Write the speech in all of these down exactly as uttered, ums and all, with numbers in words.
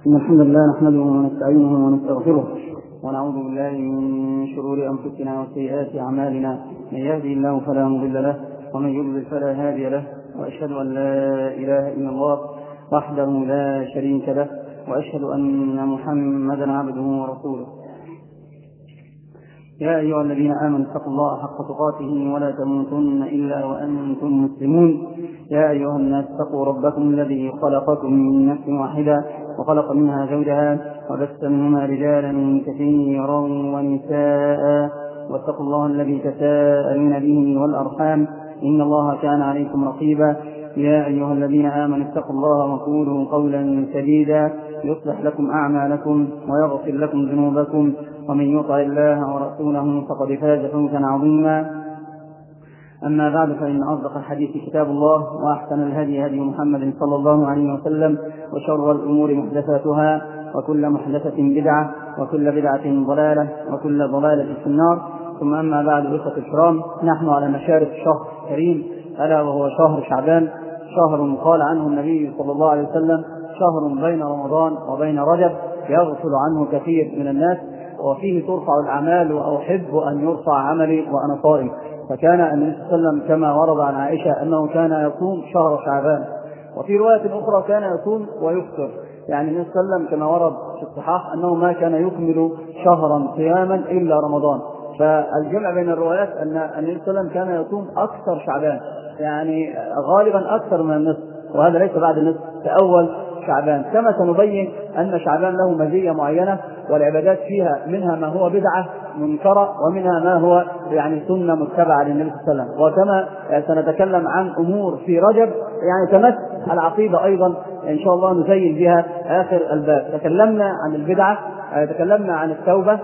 إن الحمد لله نحمده ونستعينه ونستغفره ونعوذ بالله من شرور أنفسنا وسيئات أعمالنا. من يهدي الله فلا مضل له ومن يضلل فلا هادي له، وأشهد أن لا إله إلا الله وحده لا شريك له، وأشهد أن محمدا عبده ورسوله. يا أيها الذين آمنوا اتقوا الله حق تقاته ولا تموتن إلا وأنتم مسلمون. يا أيها الناس اتقوا ربكم الذي خلقكم من نفس واحدة وخلق منها زوجها وبث منهما رجالا كثيرا ونساء، واتقوا الله الذي تساءلون به والأرحام إن الله كان عليكم رقيبا. يا أيها الذين آمنوا اتقوا الله وقولوا قولا سديدا يصلح لكم أعمالكم ويغفر لكم ذنوبكم، ومن يطع الله ورسوله فقد فاز فوزا عظيما. أما بعد، فإن أصدق الحديث كتاب الله، وأحسن الهدي هدي محمد صلى الله عليه وسلم، وشر الأمور محدثاتها، وكل محدثة بدعة، وكل بدعة ضلالة، وكل ضلالة في النار. ثم أما بعد، إخوة الكرام، نحن على مشارف الشهر الكريم ألا وهو شهر شعبان، شهر قال عنه النبي صلى الله عليه وسلم شهر بين رمضان وبين رجب يغفل عنه كثير من الناس، وفيه ترفع الأعمال وأحب أن يرفع عملي وأنا صائم. فكان النبي صلى الله عليه وسلم كما ورد عن عائشة أنه كان يصوم شهر شعبان، وفي رواية أخرى كان يصوم ويفطر. يعني النبي صلى الله عليه وسلم كما ورد في الصحاح أنه ما كان يكمل شهرا صياما إلا رمضان. فالجمع بين الروايات أن النبي صلى الله عليه وسلم كان يصوم أكثر شعبان، يعني غالبا أكثر من النصف، وهذا ليس بعد النصف، كأول شعبان. كما سنبين أن شعبان له مزية معينة، والعبادات فيها منها ما هو بدعة منكرة، ومنها ما هو يعني سنة متبعة للنبي صلى الله عليه وسلم. وكما سنتكلم عن أمور في رجب يعني تمس العقيدة أيضا إن شاء الله نزين بها آخر الباب. تكلمنا عن البدعة، تكلمنا عن التوبة،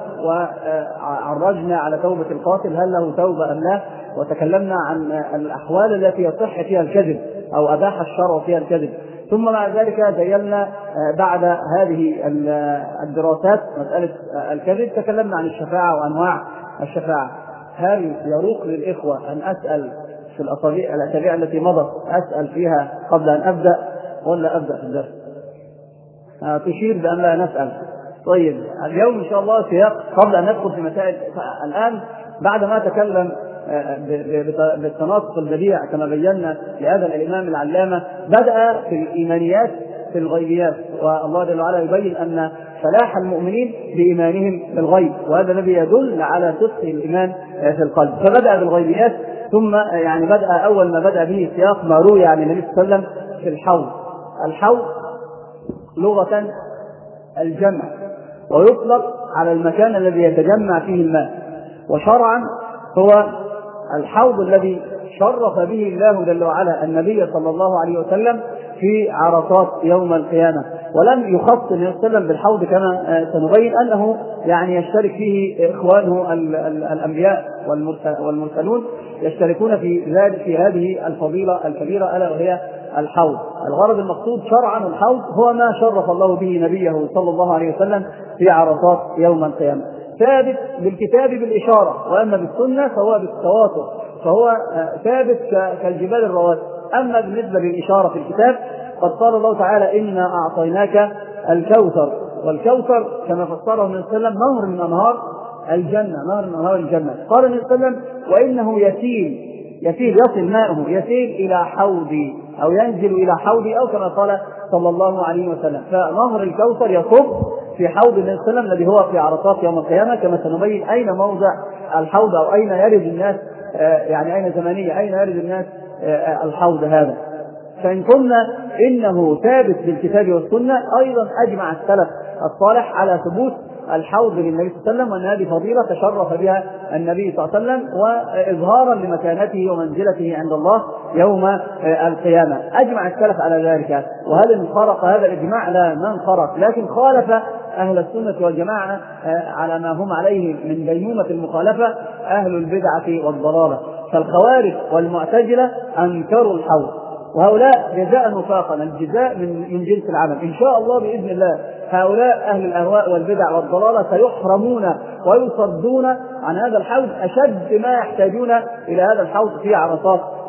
وعرجنا على توبة القاتل هل له توبة أم لا، وتكلمنا عن الأحوال التي يصح فيها الكذب أو أباح الشرع فيها الكذب. ثم مع ذلك زينا بعد هذه الدراسات مسألة الكذب، تكلمنا عن الشفاعة وأنواع الشفاعة. هل يروق للإخوة أن أسأل في الأسابيع الأسابيع التي مضت أسأل فيها قبل أن أبدأ، ولا أبدأ في الدرس؟ تشير بأن لا نسأل. طيب، اليوم إن شاء الله سياق قبل أن ندخل في مسائل. الآن بعد ما تكلم بالتناسق البديع كما بينا لهذا الإمام العلامة، بدأ في الإيمانيات في الغيبيات، والله جل وعلا يبين أن فلاح المؤمنين بإيمانهم بالغيب، وهذا الذي يدل على صدق الإيمان في القلب. فبدأ بالغيبيات، ثم يعني بدأ أول ما بدأ به سياق ما روي عن النبي صلى الله عليه وسلم في الحوض. الحوض لغة الجمع، ويطلق على المكان الذي يتجمع فيه الماء، وشرعا هو الحوض الذي شرف به الله جل وعلا النبي صلى الله عليه وسلم في عرصات يوم القيامة. ولم يخص النبي صلى الله عليه وسلم بالحوض كما سنبين أنه يعني يشترك فيه إخوانه الأنبياء والمرسلون، يشتركون في ذلك في هذه الفضيلة الكبيرة ألا وهي الحوض. الغرض المقصود شرعا الحوض هو ما شرف الله به نبيه صلى الله عليه وسلم في عرصات يوم القيامة، ثابت بالكتاب بالإشارة، وأما بالسنة فهو بالتواتر، فهو ثابت كالجبال الرواسي. أما بالنسبة للإشارة في الكتاب قد قال الله تعالى إنا أعطيناك الكوثر، والكوثر كما فسره النبي صلى الله عليه وسلم نهر من أنهار الجنة، نهر من أنهار الجنة. قال النبي صلى الله عليه وسلم وإنه يسيل يسيل يصل ماؤه يسيل إلى حوضي أو ينزل إلى حوضي، أو كما قال صلى الله عليه وسلم. فنهر الكوثر يصب في حوض النبي صلى الله عليه وسلم الذي هو في عرصات يوم القيامة، كما سنبين أين موضع الحوض أو أين يرد الناس، يعني أين زمانية أين يرد الناس الحوض هذا. فإن قلنا إنه ثابت بالكتاب والسنة، أيضا أجمع السلف الصالح على ثبوت الحوض للنبي صلى الله عليه وسلم، وأن هذه فضيلة تشرف بها النبي صلى الله عليه وسلم، وإظهارا لمكانته ومنزلته عند الله يوم القيامة. أجمع السلف على ذلك. وهل انخرق هذا الإجماع؟ لا، ما انخرق، لكن خالف أهل السنة والجماعة على ما هم عليه من ديمومة المخالفة أهل البدعة والضلالة. فالخوارج والمعتزلة أنكروا الحوض، وهؤلاء جزاء وفاقا، الجزاء من من جنس العمل إن شاء الله بإذن الله. هؤلاء أهل الأهواء والبدع والضلالة سيحرمون ويصدون عن هذا الحوض أشد ما يحتاجون إلى هذا الحوض في عرصات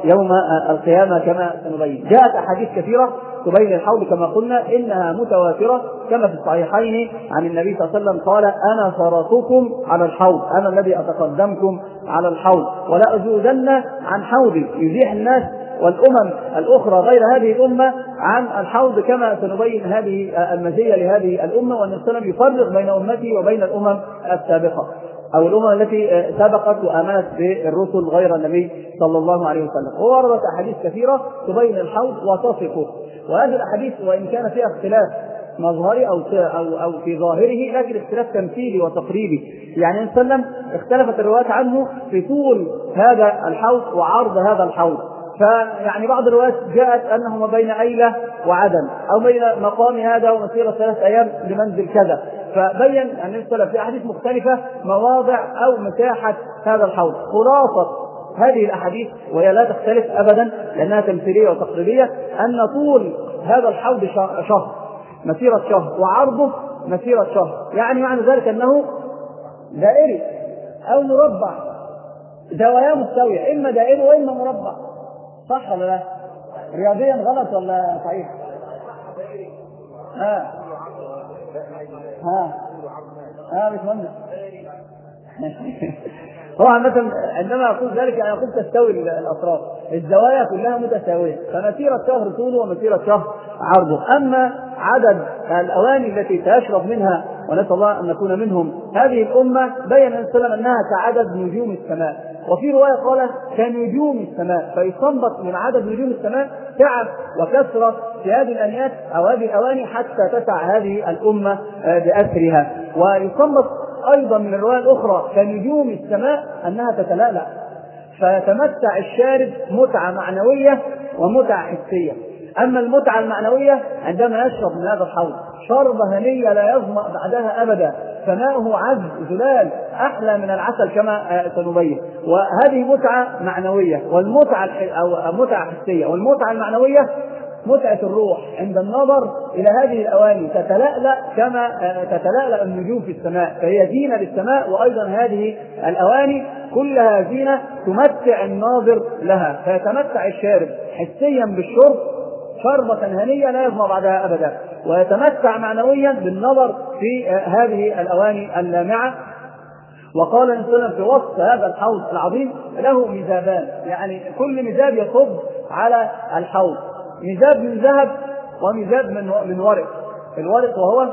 يوم القيامة كما سنبين. جاءت أحاديث كثيرة تبين الحوض كما قلنا إنها متواترة، كما في الصحيحين عن النبي صلى الله عليه وسلم قال: أنا فرطكم على الحوض، أنا الذي أتقدمكم على الحوض، ولا أزودن عن حوضي، يزيح الناس والأمم الأخرى غير هذه الأمة عن الحوض، كما سنبين هذه المزية لهذه الأمة، وأن السلام يفرق بين أمتي وبين الأمم السابقة أو الأمم التي سبقت وآمنت بالرسل غير النبي صلى الله عليه وسلم. ووردت أحاديث كثيرة تبين الحوض وتصفه، وهذه الأحاديث وإن كان فيها اختلاف مظهري أو أو أو في ظاهره، لكن اختلاف تمثيلي وتقريبي. يعني النبي صلى الله عليه وسلم اختلفت الروايات عنه في طول هذا الحوض وعرض هذا الحوض. فيعني بعض الروايات جاءت أنه ما بين أيلة وعدن، أو بين مقام هذا ومسيرة ثلاث أيام لمنزل كذا. فبين النبي صلى الله عليه وسلم في أحاديث مختلفة مواضع أو مساحة هذا الحوض. خلاصة هذه الأحاديث، وهي لا تختلف أبدا لأنها تمثيلية وتقريبية، أن طول هذا الحوض شهر، مسيرة شهر، وعرضه مسيرة شهر. يعني معنى ذلك أنه دائري أو مربع، زواياه مستوية، إما دائري وإما مربع. صح ولا لا؟ رياضيا غلط ولا صحيح؟ ها ها ها مش مهم. هو عامة عندما أقول ذلك يعني أقول تستوي الأطراف، الزوايا كلها متساوية، فمسيرة شهر طوله ومسيرة شهر عرضه. أما عدد الأواني التي سيشرب منها، ونسأل الله أن نكون منهم، هذه الأمة بين النبي صلى الله عليه وسلم أنها كعدد نجوم السماء، وفي رواية قال كنجوم السماء، فيستنبط من عدد نجوم السماء تعب وكثرة في هذه الأنيات أو هذه الأواني حتى تسع هذه الأمة بأسرها. ويستنبط أيضا من الرواية الأخرى كنجوم السماء أنها تتلألأ، فيتمتع الشارب متعة معنوية ومتعة حسية. أما المتعة المعنوية عندما يشرب من هذا الحوض شربة هنية لا يظمأ بعدها أبدا، فماؤه عذب زلال أحلى من العسل كما سنبين. وهذه متعة معنوية، والمتعة أو متعة حسية. والمتعة المعنوية متعة الروح عند النظر إلى هذه الأواني، تتلألأ كما تتلألأ النجوم في السماء، فهي زينة للسماء. وأيضا هذه الأواني كلها زينة تمتع الناظر لها، فيتمتع الشارب حسيا بالشرب شربة هنية لا يظمأ بعدها أبدا، ويتمتع معنويا بالنظر في هذه الأواني اللامعة. وقال النبي صلى الله عليه وسلم في وصف هذا الحوض العظيم: له ميزابان، يعني كل ميزاب يصب على الحوض، ميزاب من ذهب وميزاب من من ورق، الورق وهو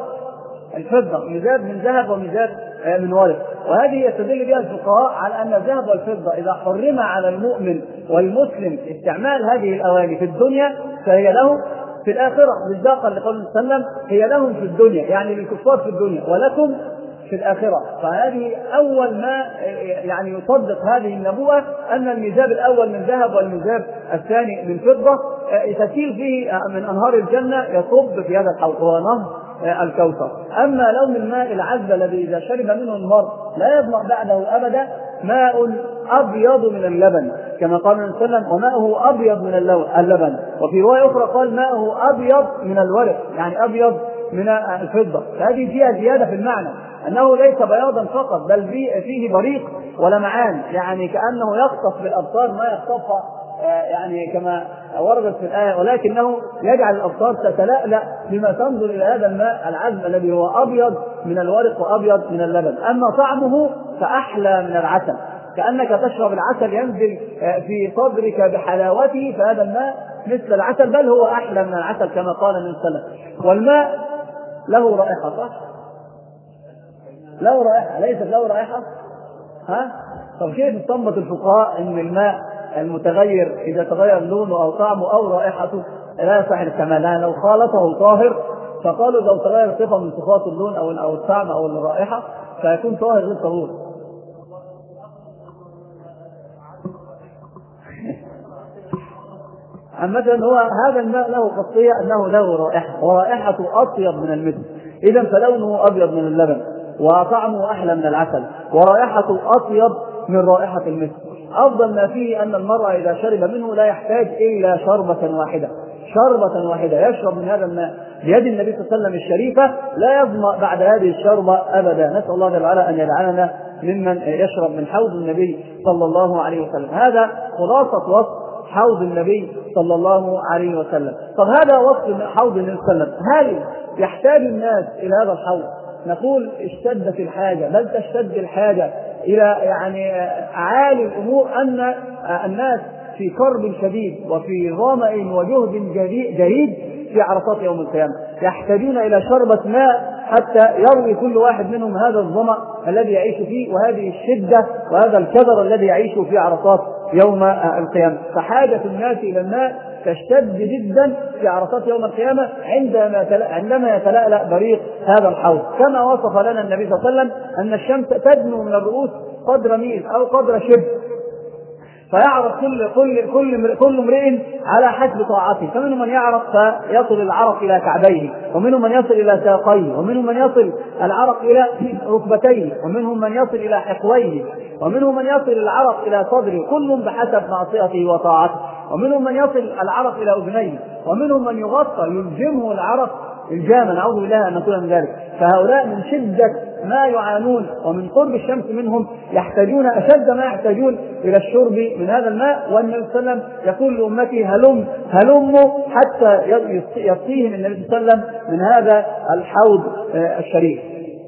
الفضة، ميزاب من ذهب وميزاب من ورق. وهذه يستدل بها الفقهاء على أن الذهب والفضة إذا حرم على المؤمن والمسلم استعمال هذه الأواني في الدنيا فهي له في الآخرة، مصداقا لقول النبي صلى الله عليه وسلم: هي لهم في الدنيا، يعني للكفار في الدنيا، ولكم في الآخرة. فهذه أول ما يعني يصدق هذه النبوة أن الميزاب الأول من ذهب والميزاب الثاني من فضة تسيل فيه من أنهار الجنة يصب في هذا الحوض، وهو نهر الكوثر. أما لون الماء العذب الذي إذا شرب منه المرء لا يظمأ بعده أبدا، ماء أبيض من اللبن، كما قال النبي صلى الله عليه وسلم: وماءه أبيض من اللبن. وفي رواية أخرى قال: ماءه أبيض من الورق، يعني أبيض من الفضة. فهذه فيها زيادة في المعنى، أنه ليس بياضا فقط، بل فيه بريق ولمعان، يعني كأنه يخطف بالأبصار ما يخطفها يعني كما وردت في الآية، ولكنه يجعل الأبصار تتلألأ بما تنظر إلى هذا الماء العذب الذي هو أبيض من الورق وأبيض من اللبن. أما طعمه فأحلى من العسل، كأنك تشرب العسل ينزل في صدرك بحلاوته، فهذا الماء مثل العسل، بل هو أحلى من العسل كما قال النبي صلى الله عليه وسلم. والماء له رائحة، صح؟ له رائحة، ليست له رائحة؟ ها؟ طب كيف استنبط الفقهاء ان الماء المتغير اذا تغير لونه او طعمه او رائحته لا يصح للكمال؟ لو خالطه طاهر فقالوا لو تغير صفه من صفات اللون او او الطعم او الرائحه فيكون طاهر غير طهور. مثلا هو هذا الماء له خاصيه انه له رائحه، ورائحته اطيب من المسك، اذا فلونه ابيض من اللبن، وطعمه أحلى من العسل، ورائحته أطيب من رائحة المسك. أفضل ما فيه أن المرء إذا شرب منه لا يحتاج إلا شربة واحدة، شربة واحدة يشرب من هذا الماء بيد النبي صلى الله عليه وسلم الشريفة، لا يظمأ بعد هذه الشربة أبدا. نسأل الله جل وعلا أن يجعلنا ممن يشرب من حوض النبي صلى الله عليه وسلم. هذا خلاصة وصف حوض النبي صلى الله عليه وسلم. طب هذا وصف حوض النبي صلى الله عليه وسلم، هل يحتاج الناس إلى هذا الحوض؟ نقول اشتدت الحاجة، بل تشتد الحاجة إلى يعني أعالي الأمور، أن الناس في كرب شديد وفي ظمأ وجهد جديد في عرصات يوم القيامة، يحتاجون إلى شربة ماء حتى يروي كل واحد منهم هذا الظمأ الذي يعيش فيه وهذه الشدة وهذا الكدر الذي يعيش في عرصات يوم القيامة. فحاجة الناس إلى الماء تشتد جدا في عرصات يوم القيامة عندما عندما يتلألأ بريق هذا الحوض، كما وصف لنا النبي صلى الله عليه وسلم أن الشمس تدنو من الرؤوس قدر ميل أو قدر شبر، فيعرف كل كل كل كل امرئ على حسب طاعته، فمنهم من يعرف فيصل العرق الى كعبيه، ومنهم من يصل الى ساقيه، ومنهم من يصل العرق الى ركبتيه، ومنهم من يصل الى حقويه، ومنهم من يصل العرق الى صدره، كل بحسب معصيته وطاعته، ومنهم من يصل العرق الى اذنيه، ومنهم من يغطى يلجمه العرق الجامع، نعوذ بالله ان نكون من ذلك. فهؤلاء من شدة ما يعانون ومن قرب الشمس منهم يحتاجون أشد ما يحتاجون إلى الشرب من هذا الماء. والنبي صلى الله عليه وسلم يقول لأمتي هلم هلموا حتى يسقيهم النبي صلى الله عليه وسلم من هذا الحوض الشريف.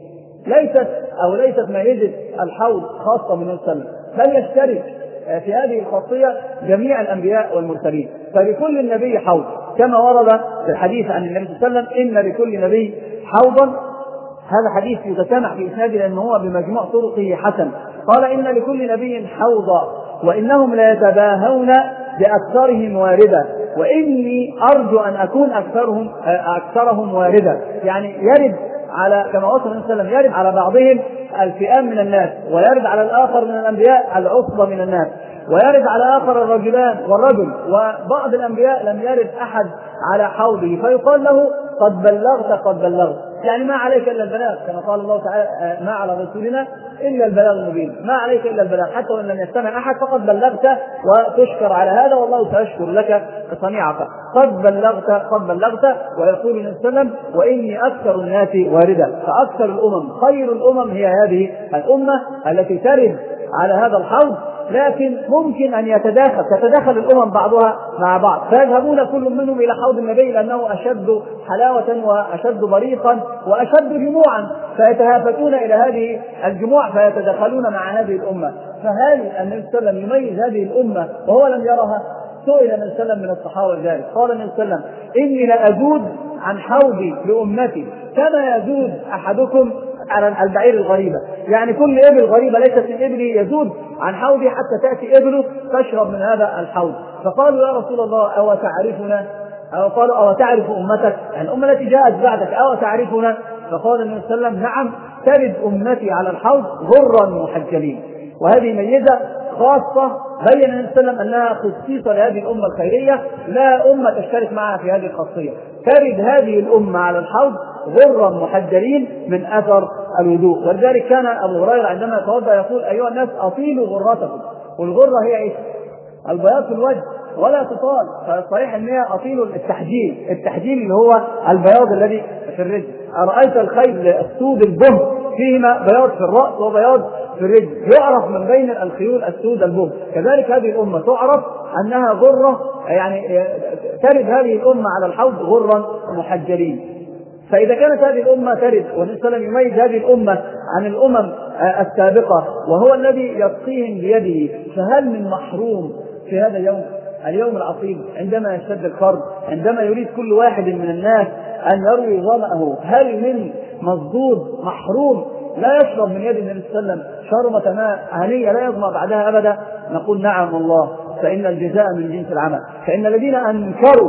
ليست أو ليست ميزة الحوض خاصة من النبي صلى الله عليه وسلم، بل يشترك في هذه الخاصية جميع الأنبياء والمرسلين، فلكل نبي حوض، كما ورد في الحديث عن النبي صلى الله عليه وسلم إن لكل نبي حوضا. هذا حديث يتسامح في إسناده لأنه هو بمجموع طرقه حسن. قال إن لكل نبي حوضا وإنهم لا يتباهون بأكثرهم واردة وإني أرجو أن أكون أكثرهم أكثرهم واردة. يعني يرد على كما وصف النبي صلى الله عليه وسلم يرد على بعضهم الفئام من الناس، ويرد على الآخر من الأنبياء العصبة من الناس، ويرد على آخر الرجلان والرجل، وبعض الأنبياء لم يرد أحد على حوضه فيقال له قد بلغت قد بلغت، يعني ما عليك إلا البلاغ، كما قال الله تعالى ما على رسولنا إلا البلاغ المبين، ما عليك إلا البلاغ، حتى وإن لم يستمع أحد فقد بلغت وتشكر على هذا والله سيشكر لك صنيعك. قد بلغت قد بلغت. ويقول النبي صلى الله عليه وسلم وإني أكثر الناس واردة، فأكثر الأمم خير الأمم هي هذه الأمة التي ترد على هذا الحوض، لكن ممكن أن يتداخل تتداخل الأمم بعضها مع بعض، فيذهبون كل منهم إلى حوض النبي لأنه أشد حلاوة وأشد بريقا وأشد جموعا، فيتهافتون إلى هذه الجموع فيتدخلون مع هذه الأمة. فهل النبي صلى الله عليه وسلم يميز هذه الأمة وهو لم يرها؟ سئل النبي صلى الله عليه وسلم من الصحابة ذلك، قال النبي صلى الله عليه وسلم إني لأزود عن حوضي لأمتي كما يزود أحدكم على البعير الغريبة، يعني كل إبل غريبة ليست من إبلي يزود عن حوضي حتى تأتي إبله تشرب من هذا الحوض. فقالوا يا رسول الله أو تعرفنا، أو قالوا أو تعرف أمتك، يعني الأمة التي جاءت بعدك أو تعرفنا؟ فقال النبي صلى الله عليه وسلم نعم ترد أمتي على الحوض غرا محجلين. وهذه ميزة خاصة بين النبي صلى الله عليه وسلم أنها خصيصة لهذه الأمة الخيرية، لا أمة تشترك معها في هذه الخاصية. ترد هذه الأمة على الحوض غرا محجلين من أثر الوضوء. ولذلك كان أبو هريرة عندما يتوضأ يقول أيها الناس أطيلوا غرتكم، والغرة هي إيه؟ البياض في الوجه ولا تطال، فالصحيح أن هي أطيلوا التحجيل، التحجيل اللي هو البياض الذي في الرجل. أرأيت الخيل السود البهم فيهما بياض في الرأس وبياض في الرجل، يعرف من بين الخيول السود البهم. كذلك هذه الأمة تعرف أنها غرة، يعني ترد هذه الأمة على الحوض غرا محجلين. فإذا كانت هذه الأمة ترد والنبي صلى الله عليه وسلم يميز هذه الأمة عن الأمم السابقة وهو الذي يسقيهم بيده، فهل من محروم في هذا اليوم اليوم العصيب عندما يشتد الكرب، عندما يريد كل واحد من الناس أن يروي ظمأه، هل من مصدود محروم لا يشرب من يد النبي صلى الله عليه وسلم شربة ماء هنية لا يظمأ بعدها أبدا؟ نقول نعم والله، فإن الجزاء من جنس العمل. فإن الذين أنكروا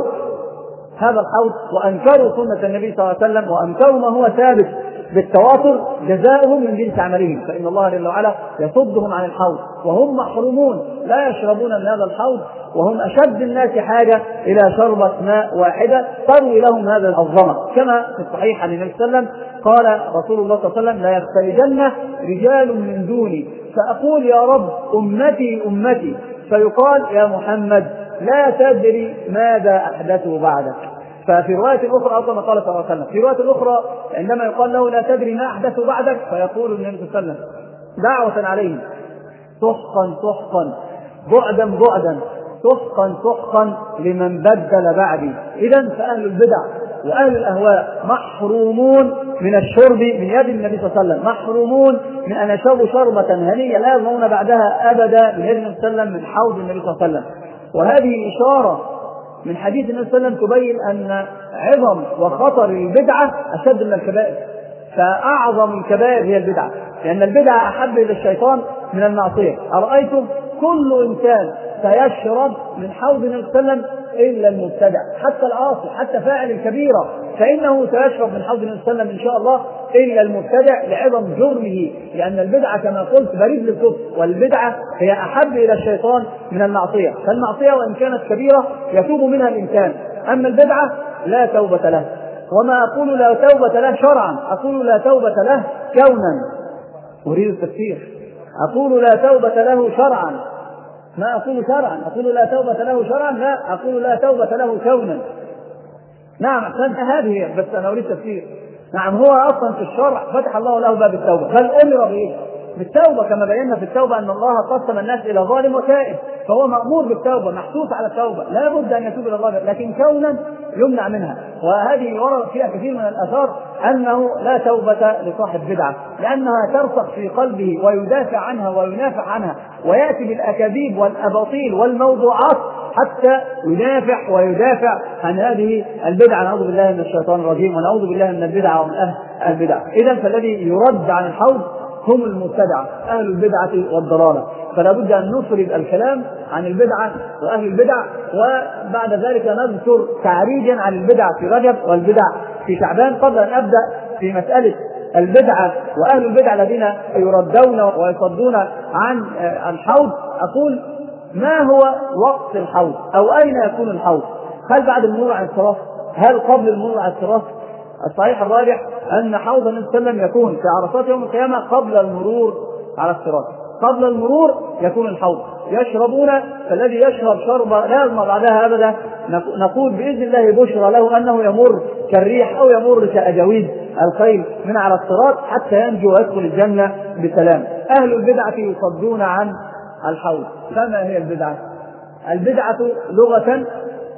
هذا الحوض وأنكروا سنة النبي صلى الله عليه وسلم وأنكروا ما هو ثابت بالتواتر جزاؤهم من جنس عملهم، فإن الله جل وعلا يصدهم عن الحوض وهم محرومون لا يشربون من هذا الحوض، وهم أشد الناس حاجة إلى شربة ماء واحدة تروي لهم هذا الظمأ. كما في الصحيح عن النبي صلى الله عليه وسلم قال رسول الله صلى الله عليه وسلم لا يختلجن رجال من دوني فأقول يا رب أمتي أمتي، فيقال يا محمد لا تدري ماذا أحدثوا بعدك. ففي رواية أخرى أو كما قال صلى الله عليه وسلم في رواية أخرى عندما يقال له لا تدري ما أحدثوا بعدك فيقول النبي صلى الله عليه وسلم دعوة عليهم سحقا سحقا بعدا بعدا سحقا سحقا لمن بدل بعدي. إذن فأهل البدع وأهل الأهواء محرومون من الشرب من يد النبي صلى الله عليه وسلم، محرومون من أن يشربوا شربة هنية لا يظنون بعدها أبدا من يد النبي صلى الله عليه وسلم من حوض النبي صلى الله عليه وسلم. وهذه إشارة من حديث النبي صلى الله عليه وسلم تبين أن عظم وخطر البدعة أشد من الكبائر، فأعظم الكبائر هي البدعة، لأن البدعة أحب إلى الشيطان من المعصية. أرأيتم كل إنسان سيشرب من حوض النبي صلى الله عليه وسلم إلا المبتدع، حتى العاصي حتى فاعل الكبيرة فإنه سيشرب من حوض النبي صلى الله عليه وسلم إن شاء الله إلا المبتدع لعظم جرمه، لأن البدعة كما قلت بريد للكفر، والبدعة هي أحب إلى الشيطان من المعصية. فالمعصية وإن كانت كبيرة يتوب منها الإنسان، أما البدعة لا توبة له. وما أقول لا توبة له شرعا، أقول لا توبة له كونا، أريد التفسير. أقول لا توبة له شرعا، ما أقول شرعا، أقول لا توبة له شرعا، لا أقول لا توبة له كونا. نعم هذه، بس أنا أريد تفسير. نعم هو أصلا في الشرع فتح الله له باب التوبة، بل أمر بإيه؟ بالتوبة، كما بينا في التوبة أن الله قسم الناس إلى ظالم وتائب، فهو مأمور بالتوبة، محسوس على التوبة، لا بد أن يتوب إلى الله، لكن كونا يمنع منها. وهذه ورد فيها كثير من الآثار أنه لا توبة لصاحب بدعة، لأنها ترسخ في قلبه ويدافع عنها وينافع عنها، ويأتي بالأكاذيب والأباطيل والموضوعات حتى ينافع ويدافع عن هذه البدعة. نعوذ بالله من الشيطان الرجيم، ونعوذ بالله من البدعة ومن أهل البدع. إذن فالذي يرد عن الحوض هم المبتدعة، أهل البدعة والضلالة. فلا بد أن نفرد الكلام عن البدعة وأهل البدع، وبعد ذلك نذكر تعريجا عن البدع في رجب والبدع في شعبان، قبل أن أبدأ في مسألة البدعة وأهل البدع الذين يردون ويصدون عن الحوض. أقول ما هو وقت الحوض، أو أين يكون الحوض؟ هل بعد المرور على الصراط؟ هل قبل المرور على الصراط؟ الصحيح الراجح أن حوض النبي صلى الله عليه وسلم يكون في عرصات يوم القيامة قبل المرور على الصراط، قبل المرور يكون الحوض، يشربون، فالذي يشرب شربة لا يظمأ بعدها أبدا نقول بإذن الله بشرى له أنه يمر كالريح أو يمر كأجاويد الخيل من على الصراط حتى ينجو ويدخل الجنة بسلام. أهل البدعة يصدون عن الحوض. فما هي البدعة؟ البدعة لغة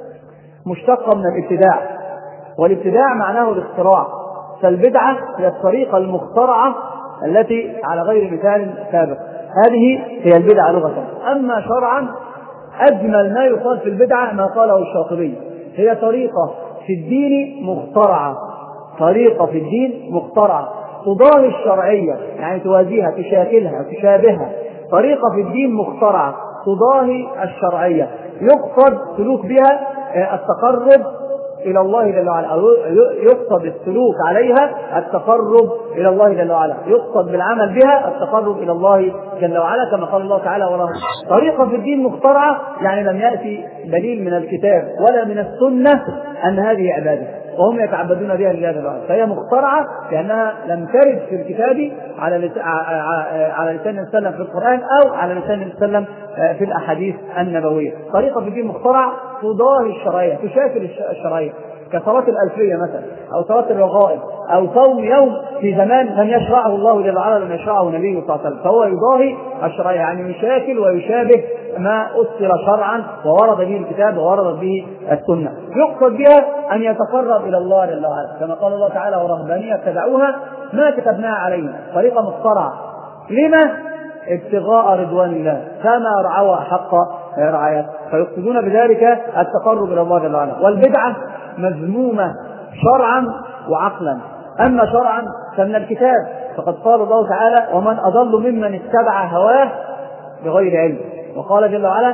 مشتقة من الابتداع، والابتداع معناه الاختراع، فالبدعة هي الطريقة المخترعة التي على غير مثال سابق، هذه هي البدعة لغة. أما شرعا أجمل ما يقال في البدعة ما قاله الشاطبي، هي طريقة في الدين مخترعة، طريقة في الدين مخترعة تضاهي الشرعية، يعني توازيها تشاكلها تشابهها، طريقة في الدين مخترعة تضاهي الشرعية، يقصد سلوك بها التقرب إلى الله جل وعلا، أو يقصد السلوك عليها التقرب إلى الله جل وعلا، يقصد بالعمل بها التقرب إلى الله جل وعلا، كما قال الله تعالى وراه طريقة في الدين مخترعة، يعني لم يأتي دليل من الكتاب ولا من السنة أن هذه عبادة وهم يتعبدون بها لله جل وعلا، فهي مخترعة لأنها لم ترد في الكتاب على لسان على لسان النبي صلى الله عليه وسلم في القرآن أو على لسان النبي صلى الله عليه وسلم في الأحاديث النبوية. طريقة في الدين مخترعة تضاهي الشرعية تشاكل الشرعية، كصلاة الألفية مثلا، أو صلاة الرغائب، أو صوم يوم في زمان لم يشرعه الله جل وعلا، لم يشرعه نبيه صلى الله عليه وسلم، فهو يضاهي الشرعية، يعني يشاكل ويشابه ما أسر شرعا وورد به الكتاب وورد به السنة، يقصد بها أن يتقرب إلى الله جل وعلا، كما قال الله تعالى ورهبانية ابتدعوها ما كتبناها عليهم، طريقة مخترعة، لما؟ ابتغاء رضوان الله، فما رعوها حق رعايته، فيقصدون بذلك التقرب إلى الله جل وعلا. والبدعة مذمومة شرعا وعقلا. أما شرعا فمن الكتاب، فقد قال الله تعالى ومن أضل ممن اتبع هواه بغير علم، وقال جل وعلا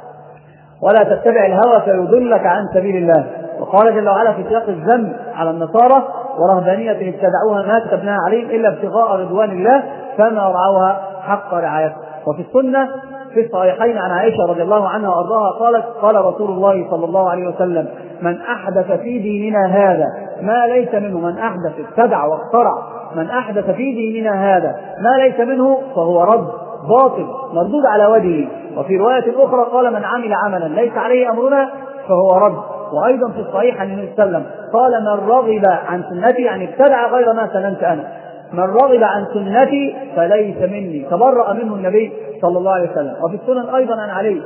ولا تتبع الهوى فيضلك عن سبيل الله، وقال جل وعلا في سياق الذم على النصارى ورهبانية ابتدعوها ما كتبناها عليهم إلا ابتغاء رضوان الله فما رعوها حق رعايته. وفي السنة في الصحيحين عن عائشة رضي الله عنها وأرضاها قالت قال رسول الله صلى الله عليه وسلم من أحدث في ديننا هذا ما ليس منه، من أحدث ابتدع واخترع، من أحدث في ديننا هذا ما ليس منه فهو رد باطل مردود على وجهه. وفي رواية أخرى قال من عمل عملا ليس عليه أمرنا فهو رد. وأيضا في الصحيح عن النبي صلى الله عليه وسلم قال من رغب عن سنتي، يعني ابتدع غير ما سننت أنا، من رغب عن سنتي فليس مني، تبرأ منه النبي صلى الله عليه وسلم. وفي السنن أيضا عن علي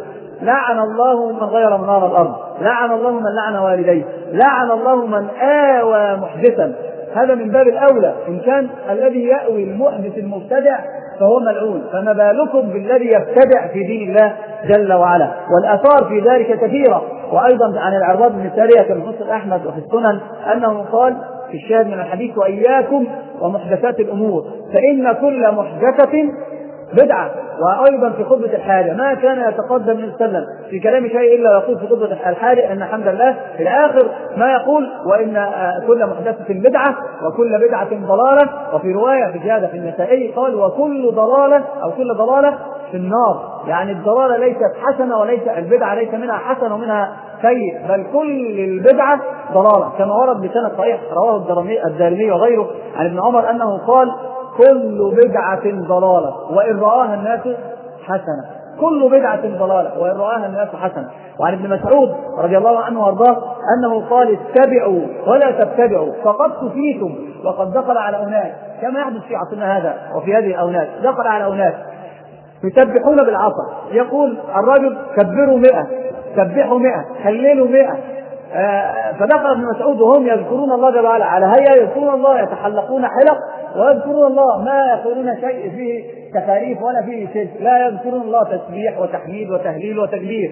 لعن الله من غير منار الأرض، لعن الله من لعن والديه، لعن الله من آوى محدثا. هذا من باب الأولى، إن كان الذي يأوي المحدث المبتدع فهو ملعون، فما بالكم بالذي يبتدع في دين الله جل وعلا. والآثار في ذلك كثيرة. وأيضا عن العرباض بن سارية كما في مسند أحمد وفي السنن أنه قال في الشاهد من الحديث: وإياكم ومحدثات الأمور فإن كل محدثة بدعة. وأيضا في خطبة الحاجة ما كان يتقدم من السلم في كلام شيء إلا يقول في خطبة الحاجة أن الحمد لله في الآخر ما يقول: وإن كل محدثة بدعة وكل بدعة ضلالة. وفي رواية في زيادة في النسائي قال: وكل ضلالة أو كل ضلالة في النار. يعني الضلالة ليست حسنة، وليس البدعة ليس منها حسن ومنها سيء، بل كل البدعة ضلالة، كما ورد بسند صحيح رواه الدارمي وغيره عن ابن عمر أنه قال: كل بدعة ضلالة وإن رآها الناس حسنة. كل بدعة ضلالة وإن رآها الناس حسنة. وعن ابن مسعود رضي الله عنه وارضاه أنه قال: اتبعوا ولا تبتدعوا فقد كفيتم. وقد دخل على أناس كما يحدث في عصرنا هذا وفي هذه الأوناس، دخل على أناس يسبحون بالعصا، يقول الرجل: كبروا مئة، سبحوا مئة، هللوا مئة. آه فدخل ابن مسعود وهم يذكرون الله جل وعلا على هيئة يذكرون الله، يتحلقون حلق ويذكرون الله، ما يقولون شيء فيه تخاريف ولا فيه شيء، لا يذكرون الله تسبيح وتحميد وتهليل وتكبير.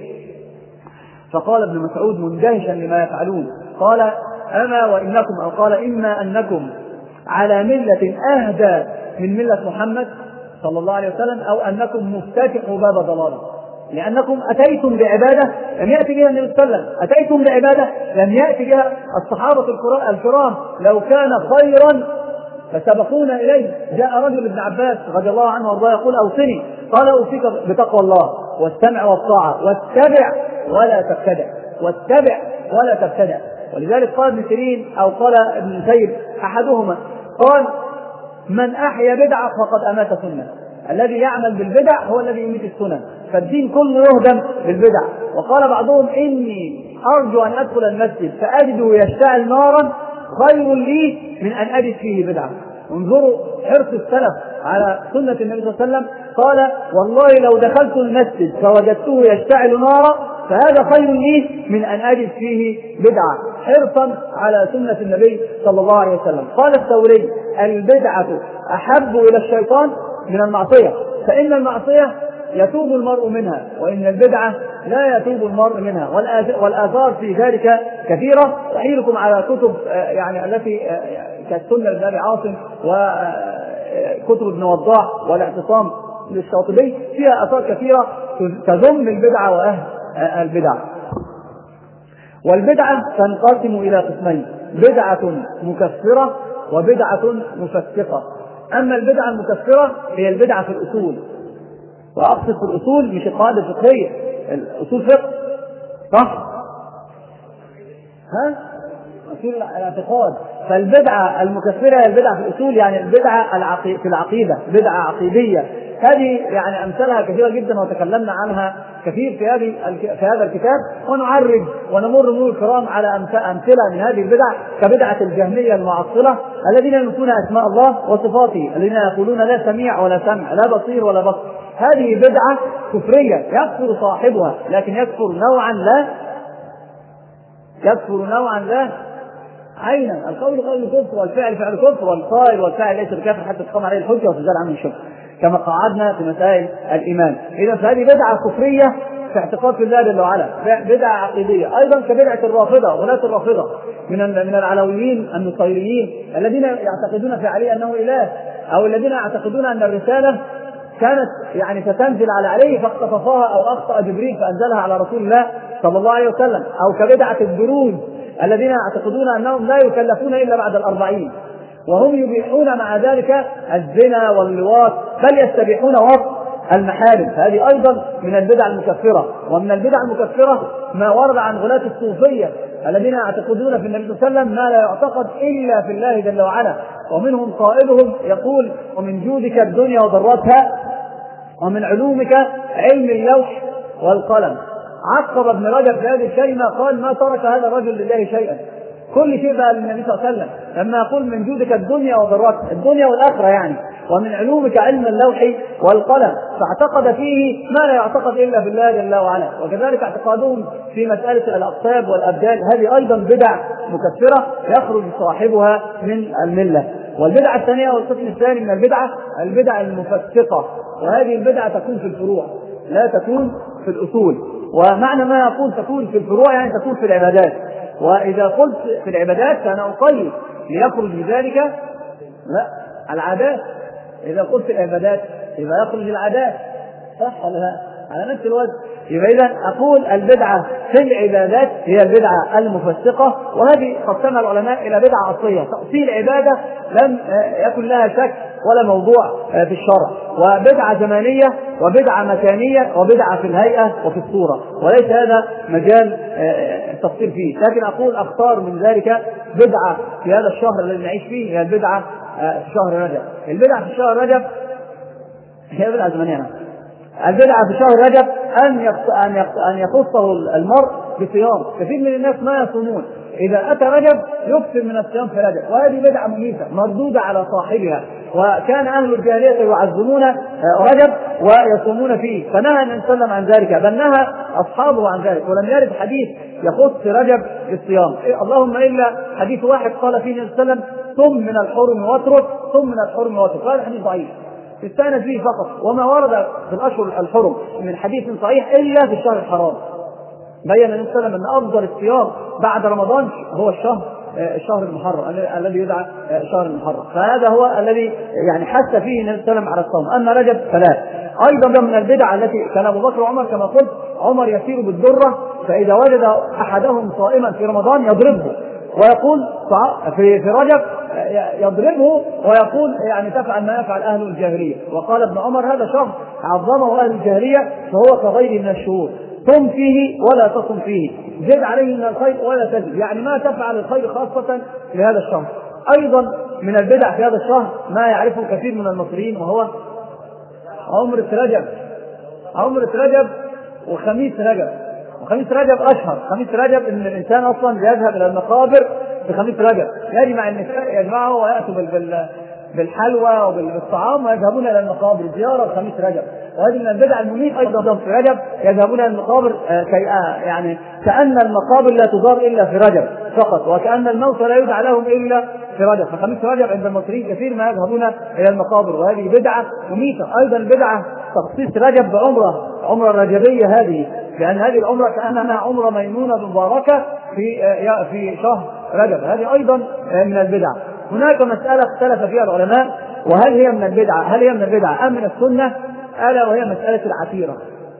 فقال ابن مسعود مندهشا لما يفعلون، قال: أما وإنكم، أو قال: إما أنكم على ملة أهدى من ملة محمد صلى الله عليه وسلم، أو أنكم مفتتحوا باب ضلاله. لأنكم أتيتم بعبادة لم يأتي بها النبي صلى الله عليه وسلم، أتيتم بعبادة لم يأتي بها الصحابة الكرام. لو كان خيرا فسبقونا إليه. جاء رجل ابن عباس رضي الله عنه وارضاه يقول: أوصني. قال: أوصيك بتقوى الله والسمع والطاعة، واتبع ولا تبتدع، واتبع ولا تبتدع. ولذلك قال ابن سيرين أو قال ابن المسيب أحدهما قال: من أحيا بدعة فقد أمات سنة. الذي يعمل بالبدع هو الذي يميت السنن، فالدين كله يهدم بالبدع. وقال بعضهم: إني أرجو أن أدخل المسجد فأجده يشتعل نارا خير لي من أن أجد فيه بدعة. انظروا حرص السلف على سنة النبي صلى الله عليه وسلم. قال: والله لو دخلت المسجد فوجدته يشتعل نارا فهذا خير لي من أن أجد فيه بدعة، حرصا على سنة النبي صلى الله عليه وسلم. قال الثوري: البدعة أحب إلى الشيطان من المعصية، فإن المعصية يتوب المرء منها، وإن البدعة لا يتوب المرء منها. والآثار في ذلك كثيرة. أحيلكم على كتب يعني التي كالسنة لابن أبي عاصم وكتب ابن وضاح والاعتصام للشاطبي، فيها آثار كثيرة تذم البدعة وأهل البدع. والبدعة تنقسم إلى قسمين: بدعة مكفرة وبدعة مفسقة. أما البدعة المكفرة هي البدعة في الأصول، وأقصد في الأصول مش القواعد الفقهية، الأصول فقه، صح؟ ها؟ أصول الاعتقاد. فالبدعة المكفرة هي البدعة في الأصول، يعني البدعة العقي... في العقيدة، بدعة عقيدية. هذه يعني أمثلها كثيرة جدا وتكلمنا عنها كثير في هذه في هذا الكتاب، ونعرج ونمر مرور الكرام على أمثلة من هذه البدع، كبدعة الجهمية المعطلة الذين ينفون أسماء الله وصفاته، الذين يقولون لا سميع ولا سمع، لا بصير ولا بصر. هذه بدعة كفرية يكفر صاحبها، لكن يكفر نوعا لا يكفر نوعا لا عينا. القول قول كفر، والفعل فعل كفر، والقائل والفاعل ليس بكافر حتى تقام عليه الحجة وتزال عنه الشبهة، كما قعدنا في مسائل الإيمان. إذا فهذه بدعة كفرية في اعتقاد في الله جل وعلا، بدعة عقيدية. أيضا كبدعة الرافضة، ولاة الرافضة من من العلويين النصيريين الذين يعتقدون في علي أنه إله، أو الذين يعتقدون أن الرسالة كانت يعني ستنزل على عليه فاقتطفها أو أخطأ جبريل فأنزلها على رسول الله صلى الله عليه وسلم. أو كبدعة الدروز الذين يعتقدون أنهم لا يكلفون إلا بعد الأربعين، وهم يبيحون مع ذلك الزنا واللواط، بل يستبيحون وصف المحارم. هذه أيضا من البدع المكفرة. ومن البدع المكفرة ما ورد عن غلاة الصوفية الذين يعتقدون في النبي صلى الله عليه وسلم ما لا يعتقد إلا في الله جل وعلا. ومنهم قائلهم يقول: ومن جودك الدنيا وضرتها، ومن علومك علم اللوح والقلم. عقب ابن رجب في هذه الكلمة قال: ما ترك هذا الرجل لله شيئا، كل شيء بقى للنبي صلى الله عليه وسلم. لما يقول من جودك الدنيا وضرتها، الدنيا والآخرة يعني، ومن علومك علم اللوح والقلم، فاعتقد فيه ما لا يعتقد إلا بالله جل وعلا. وكذلك اعتقادهم في مسألة الأقطاب والأبدال، هذه أيضا بدع مكفرة يخرج صاحبها من الملة. والبدعة الثانية والقسم الثاني من البدعة البدع المفسقة، وهذه البدعة تكون في الفروع لا تكون في الأصول. ومعنى ما يقول تكون في الفروع يعني تكون في العبادات، وإذا قلت في العبادات فأنا أقيد ليخرج بذلك لا العادات، إذا قلت في العبادات يبقى يخرج العادات، صح ولا لا؟ على نفس الوجه. يبقى إذا أقول البدعة في العبادات هي البدعة المفسقة، وهذه قسمها العلماء إلى بدعة أصلية تأصيل عبادة لم يكن لها شك ولا موضوع في الشرع، وبدعة زمانية وبدعة مكانية وبدعة في الهيئة وفي الصورة، وليس هذا مجال التفصيل فيه. لكن أقول أختار من ذلك بدعة في هذا الشهر الذي نعيش فيه هي البدعة في شهر رجب. البدعة في شهر رجب هي بدعة زمانية. البدعة في شهر رجب أن أن يخصه المرء بصيام. كثير من الناس ما يصومون، إذا أتى رجب يكثر من الصيام في رجب، وهذه بدعة مميتة مردودة على صاحبها. وكان أهل الجاهلية يعظمون رجب ويصومون فيه، فنهى النبي صلى الله عليه وسلم عن ذلك، بل نهى أصحابه عن ذلك، ولم يرد حديث يخص رجب بالصيام، اللهم إلا حديث واحد قال فيه النبي صلى الله عليه وسلم صم من الحرم واترك، صم من الحرم واترك، هذا حديث ضعيف استند فيه فقط، وما ورد في الأشهر الحرم من حديث صحيح إلا في الشهر الحرام. بين النبي صلى الله عليه وسلم أن أفضل الصيام بعد رمضان هو الشهر الشهر المحرم الذي يدعى شهر المحرم، فهذا هو الذي يعني حث فيه النبي صلى الله عليه وسلم على الصوم. أما رجب فلا. أيضا من البدع التي كان أبو بكر وعمر كما قلت، عمر يسير بالدرة، فإذا وجد أحدهم صائما في رمضان يضربه ويقول في في رجب يضربه ويقول يعني تفعل ما يفعل أهل الجاهلية. وقال ابن عمر هذا شهر عظمه أهل الجاهلية فهو كغيره من الشهور، صم فيه ولا تصم فيه، زد عليه من الخير ولا تزد، يعني ما تفعل الخير خاصة في هذا الشهر. أيضا من البدع في هذا الشهر ما يعرفه كثير من المصريين، وهو عمرة رجب. عمرة رجب وخميس رجب. وخميس رجب أشهر. خميس رجب إن الإنسان أصلا يذهب إلى المقابر في خميس رجب، يجمع النساء يجمعه ويأتوا بال بالحلوى وبالطعام ويذهبون إلى المقابر زيارة خميس رجب. وهذه من البدع المميت أيضا في رجب، يذهبون إلى المقابر كي يعني كأن المقابر لا تزار إلا في رجب فقط، وكأن الموت لا يدعى لهم إلا في رجب. فخميس رجب عند المصريين كثير ما يذهبون إلى المقابر، وهذه بدعة مميتة. أيضا بدعة تخصيص رجب بعمرة، عمرة رجبية هذه، لأن هذه العمرة كأنها عمرة ميمونة مباركة في في شهر رجب، هذه أيضا من البدع. هناك مسألة اختلف فيها العلماء، وهل هي من البدعة هل هي من البدعة أم من السنة؟ ألا وهي مسألة العتيرة.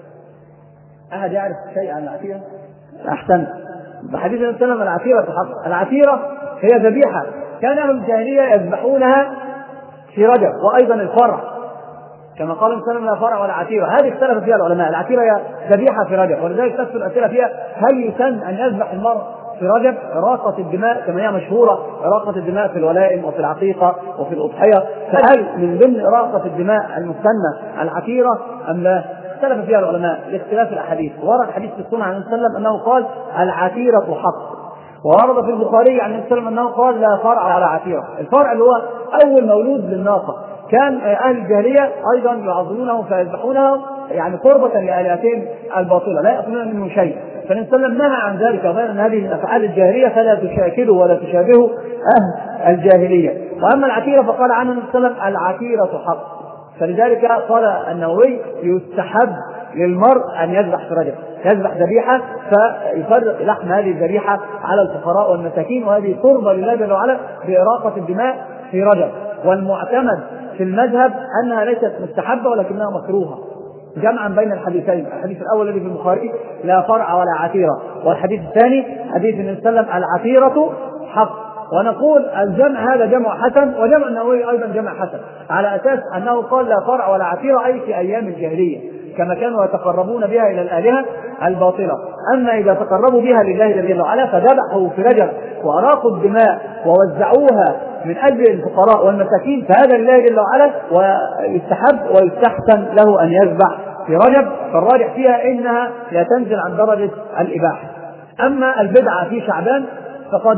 أحد يعرف شيء عن العتيرة؟ أحسن. بحديث النبي صلى الله عليه وسلم العتيرة حق. العتيرة هي ذبيحة كان أهل الجاهلية يذبحونها في رجب، وأيضا الفرع كما قال النبي صلى الله عليه وسلم لا فرع ولا عتيرة، هذه اختلف فيها العلماء. العتيرة هي ذبيحة في رجب، ولذلك تكثر الأسئلة فيها هل يسن أن يذبح المرء في رجب إراقة الدماء كما هي مشهورة، إراقة الدماء في الولائم وفي العقيقة وفي الأضحية، فهل من ضمن إراقة الدماء المسنة العتيرة أم لا؟ اختلف فيها العلماء لاختلاف الأحاديث. ورد حديث في السنة عن النبي صلى الله عليه وسلم أنه قال العتيرة حق، وورد في البخاري عن النبي صلى الله عليه وسلم أنه قال لا فرع ولا عتيرة. الفرع اللي هو أول مولود للناقة، كان أهل الجاهلية أيضا يعظمونه فيذبحونه يعني قربة لآلهتهم الباطلة لا يأكلون منه شيء، فالنبي صلى الله عليه وسلم نهى عن ذلك، غير أن هذه من أفعال الجاهلية فلا تشاكلوا ولا تشابهوا أهل الجاهلية. وأما العتيرة فقال عنه النبي صلى الله عليه وسلم العتيرة حق، فلذلك قال النووي يستحب للمرء أن يذبح في رجب، يذبح ذبيحة فيفرق لحم هذه الذبيحة على الفقراء والمساكين، وهذه قربة لله جل وعلا بإراقة الدماء في رجب. والمعتمد في المذهب أنها ليست مستحبة ولكنها مكروهة، جمعا بين الحديثين، الحديث الأول الذي في البخاري لا فرع ولا عتيرة، والحديث الثاني حديث النبي صلى الله عليه وسلم العتيرة حق. ونقول الجمع هذا جمع حسن، وجمع النووي أيضا جمع حسن، على أساس أنه قال لا فرع ولا عتيرة أي في أيام الجاهلية كما كانوا يتقربون بها إلى الآلهة الباطلة. أما إذا تقربوا بها لله جل وعلا فذبحوا في رجب وأراقوا الدماء ووزعوها من أجل الفقراء والمساكين فهذا لله جل وعلا، ويستحب ويستحسن له أن يذبح في رجب، فالراجح فيها إنها لا تنزل عن درجة الإباحة. أما البدعة في شعبان فقد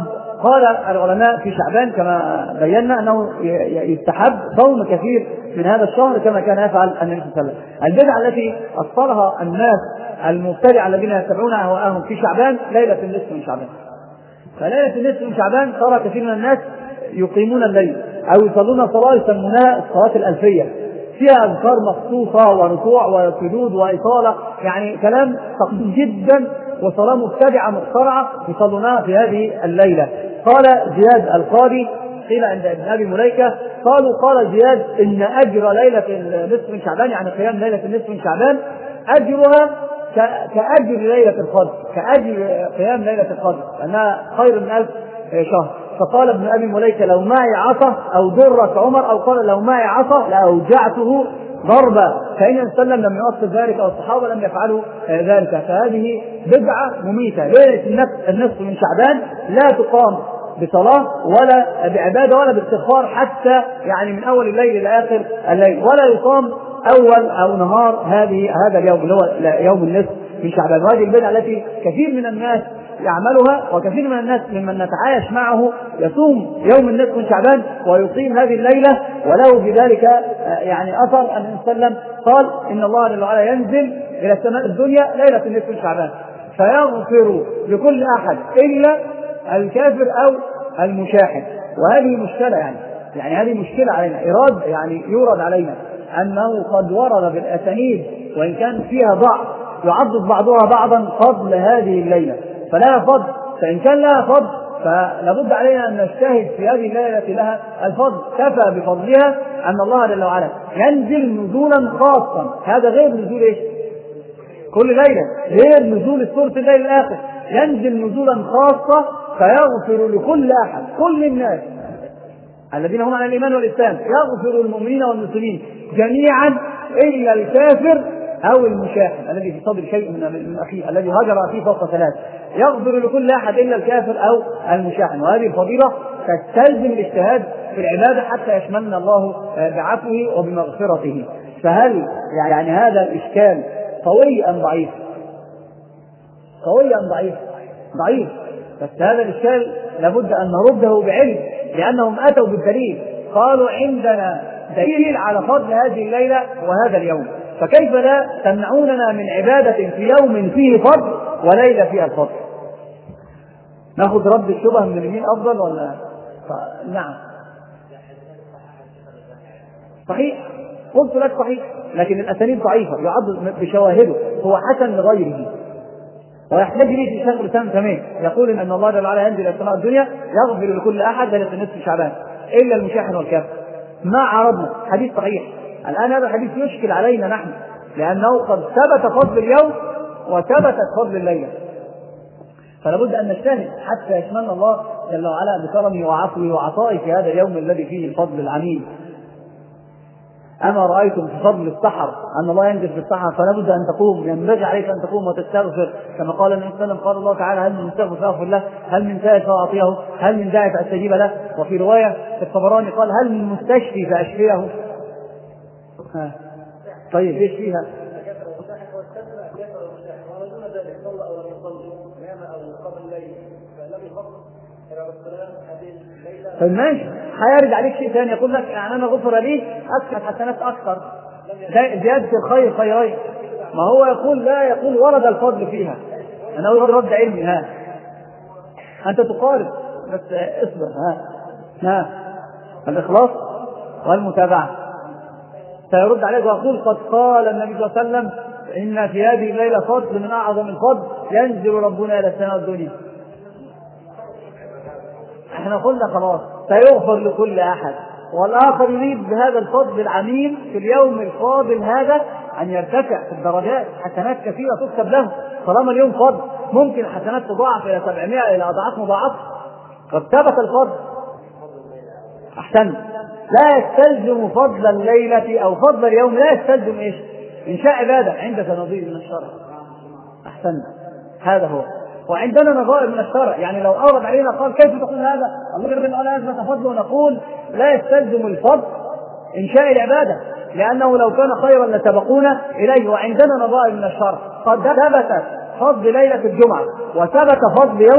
قال العلماء في شعبان كما بينا أنه يستحب صوم كثير من هذا الشهر كما كان يفعل النبي صلى الله عليه وسلم. البدعة التي أصلها الناس المبتدعة الذين يتبعون أهواءهم في شعبان ليلة النصف من شعبان. فليلة النصف من شعبان ترى كثير من الناس يقيمون الليل أو يصلون صلاة يسمونها الصلاة الألفية، فيها أذكار مخصوصة وركوع وسجود وإطالة، يعني كلام ثقيل جدا وصلاة مبتدعة مخترعة يصلونها في هذه الليلة. قال زياد القاضي قيل عند ابن أبي مليكة قالوا قال زياد إن أجر ليلة النصف من شعبان يعني قيام ليلة النصف من شعبان أجرها كأجر ليلة القدر، كأجر قيام ليلة القدر لأنها خير من ألف شهر. فقال ابن أبي مليكة لو معي عصا أو درة عمر، أو قال لو معي عصا لأوجعته ضربا، فإن النبي صلى الله عليه وسلم لم يؤصل ذلك أو الصحابة لم يفعلوا ذلك. فهذه بدعة مميتة. ليلة النصف من شعبان لا تقام بصلاة ولا بعبادة ولا باستغفار حتى يعني من أول الليل إلى آخر الليل، ولا يقام أول أو نهار هذه هذا اليوم اللي هو يوم النصف من شعبان. وهذه البدعة التي كثير من الناس يعملها، وكثير من الناس ممن نتعايش معه يصوم يوم النصف من شعبان ويقيم هذه الليلة، وله بذلك يعني أثر أن النبي صلى الله عليه وسلم قال إن الله جل وعلا ينزل إلى السماء الدنيا ليلة النصف من شعبان فيغفر لكل أحد إلا الكافر أو المشاحن. وهذه مشكلة يعني يعني هذه مشكلة علينا، إراد يعني يورد علينا أنه قد ورد بالأسانيد وإن كان فيها ضعف يعضد بعضها بعضا فضل هذه الليلة، فلا فضل، فإن كان لها فضل فلابد علينا أن نجتهد في هذه الليلة لها الفضل. كفى بفضلها أن الله جل وعلا ينزل نزولا خاصا، هذا غير نزول إيش كل ليلة، غير نزول الثلث الليل الآخر، ينزل نزولا خاصة فيغفر لكل أحد، كل الناس الذين هم على الإيمان والإسلام، يغفر المؤمنين والمسلمين جميعا إلا الكافر أو المشاحن الذي في صدر شيء من أخيه الذي هجر فيه فوق ثلاث، يغفر لكل أحد إلا الكافر أو المشاحن. وهذه الفضيلة تستلزم الاجتهاد في العبادة حتى يشملنا الله بعفوه وبمغفرته. فهل يعني هذا الإشكال قوي أم ضعيف؟ قوي أم ضعيف؟ ضعيف. بس هذا الإشكال لابد أن نرده بعلم، لأنهم أتوا بالدليل، قالوا عندنا دليل على فضل هذه الليلة وهذا اليوم، فكيف لا تمنعوننا من عبادة في يوم فيه فضل وليلة فيها الفضل؟ نأخذ رد الشبه من اليمين أفضل ولا؟ ف... نعم صحيح، قلت لك صحيح، لكن الأسانيد ضعيفة يعض بشواهده، هو حسن لغيره. ويحتاج لي في شيخ الإسلام تمام يقول إن الله جل وعلا ينزل إلى السماء الدنيا يغفر لكل أحد ليلة النصف شعبان إلا المشاحن والكافر. ما عرضنا حديث صحيح، الآن هذا الحديث يشكل علينا نحن لأنه قد ثبت فضل اليوم وثبتت فضل الليلة، فلابد أن نجتهد حتى يشملنا الله جل وعلا بكرمه وعفوه وعطائه في هذا اليوم الذي فيه الفضل العميم. أما رأيتم في فضل السحر أن الله ينزل في السحر فلابد أن تقوم، ينبغي عليك أن تقوم وتستغفر كما قال النبي صلى الله عليه وسلم، قال الله تعالى هل من مستغفر فأغفر له، هل من سائل فأعطيه، هل من داعي فأستجيب له. وفي رواية في الطبراني قال هل من مستشفي فأشفيه. ها. طيب ايش فيها؟ طيب ماشي، هيرد عليك شيء ثاني يقول لك يعني انا غفر لي اكثر حسنات اكثر زيادة الخير خيرين، ما هو يقول لا، يقول ورد الفضل فيها. انا اقول رد علمي، ها انت تقارب بس اصبر. ها ها الاخلاص والمتابعة. سيرد عليك ويقول قد قال النبي صلى الله عليه وسلم إن في هذه الليلة فضل من أعظم الفضل ينزل ربنا إلى السماء الدنيا. احنا قلنا خلاص سيغفر لكل أحد، والآخر يريد بهذا الفضل العميم في اليوم الفاضل هذا أن يرتفع في الدرجات، حسنات كثيرة تكتب له طالما اليوم فضل، ممكن حسنات تضاعف إلى سبعمائة إلى أضعاف مضاعفة، قد ثبت الفضل. أحسن، لا يستلزم فضل الليلة أو فضل اليوم، لا يستلزم إيش؟ إنشاء عبادة عندك نظير من الشرع. أحسن، هذا هو. وعندنا نظائر من الشرع، يعني لو أورد علينا قال كيف تقول هذا؟ الله جل وعلا أثبت فضله، ونقول لا يستلزم الفضل إنشاء العبادة، لأنه لو كان خيرا لسبقونا إليه. وعندنا نظائر من الشرع، قد ثبت فضل ليلة الجمعة وثبت فضل يوم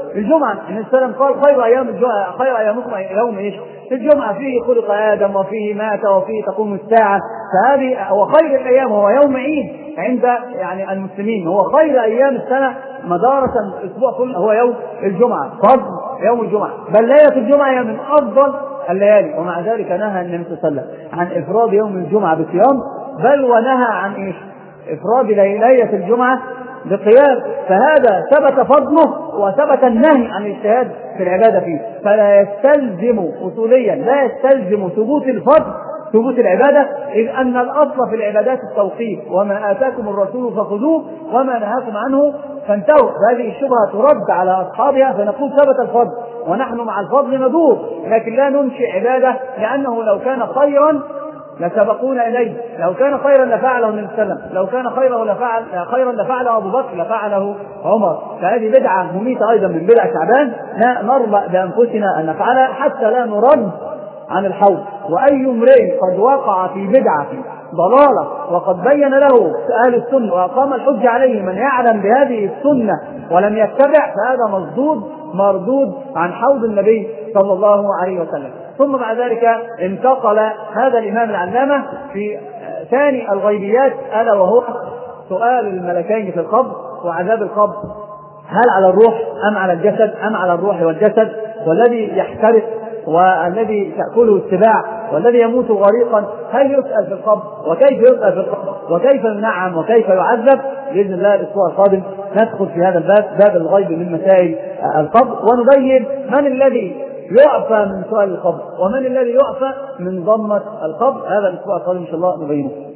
الجمعة. النبي صلى الله عليه وسلم قال خير أيام الجمعة، خير أيامكم يوم إيش؟ الجمعة، فيه خلق آدم وفيه مات وفيه تقوم الساعة، فهذه هو خير الأيام، هو يوم عيد عند يعني المسلمين، هو خير أيام السنة مدارة الأسبوع كله هو يوم الجمعة، فضل يوم الجمعة، بل ليلة الجمعة هي من أفضل الليالي. ومع ذلك نهى النبي صلى الله عليه وسلم عن إفراد يوم الجمعة بصيام، بل ونهى عن إيش؟ إفراد ليلة الجمعة بقيام، فهذا ثبت فضله وثبت النهي عن الاجتهاد في العبادة فيه، فلا يستلزم أصوليا لا يستلزم ثبوت الفضل ثبوت العبادة، إذ أن الأصل في العبادات التوقيف، وما آتاكم الرسول فخذوه وما نهاكم عنه فانتهوا. هذه الشبهة ترد على أصحابها، فنقول ثبت الفضل ونحن مع الفضل ندور، لكن لا ننشئ عبادة، لأنه لو كان خيرا لسبقونا إليه، لو كان خيرا لفعله النبي صلى الله عليه وسلم، لو كان خيرا لفعل خيرا لفعله أبو بكر لفعله عمر. فهذه بدعة مميتة أيضا من بدع شعبان، لا نرضى بأنفسنا أن نفعلها حتى لا نرد عن الحوض. وأي امرئ قد وقع في بدعة ضلالة وقد بين له أهل السنة وأقام الحجة عليه من يعلم بهذه السنة ولم يتبع، فهذا مردود مردود عن حوض النبي صلى الله عليه وسلم. ثم بعد ذلك انتقل هذا الإمام العلامة في ثاني الغيبيات، ألا وهو سؤال الملكين في القبر وعذاب القبر، هل على الروح أم على الجسد أم على الروح والجسد، والذي يحترق والذي تأكله السباع والذي يموت غريقا هل يسأل في القبر، وكيف يسأل في القبر، وكيف ينعم وكيف يعذب. بإذن الله الأسبوع القادم ندخل في هذا الباب، باب الغيب من مسائل القبر، ونبين من الذي يعفى من سؤال القبر ومن الذي يعفى من ضمة القبر. هذا الأسبوع القادم إن شاء الله نبينه.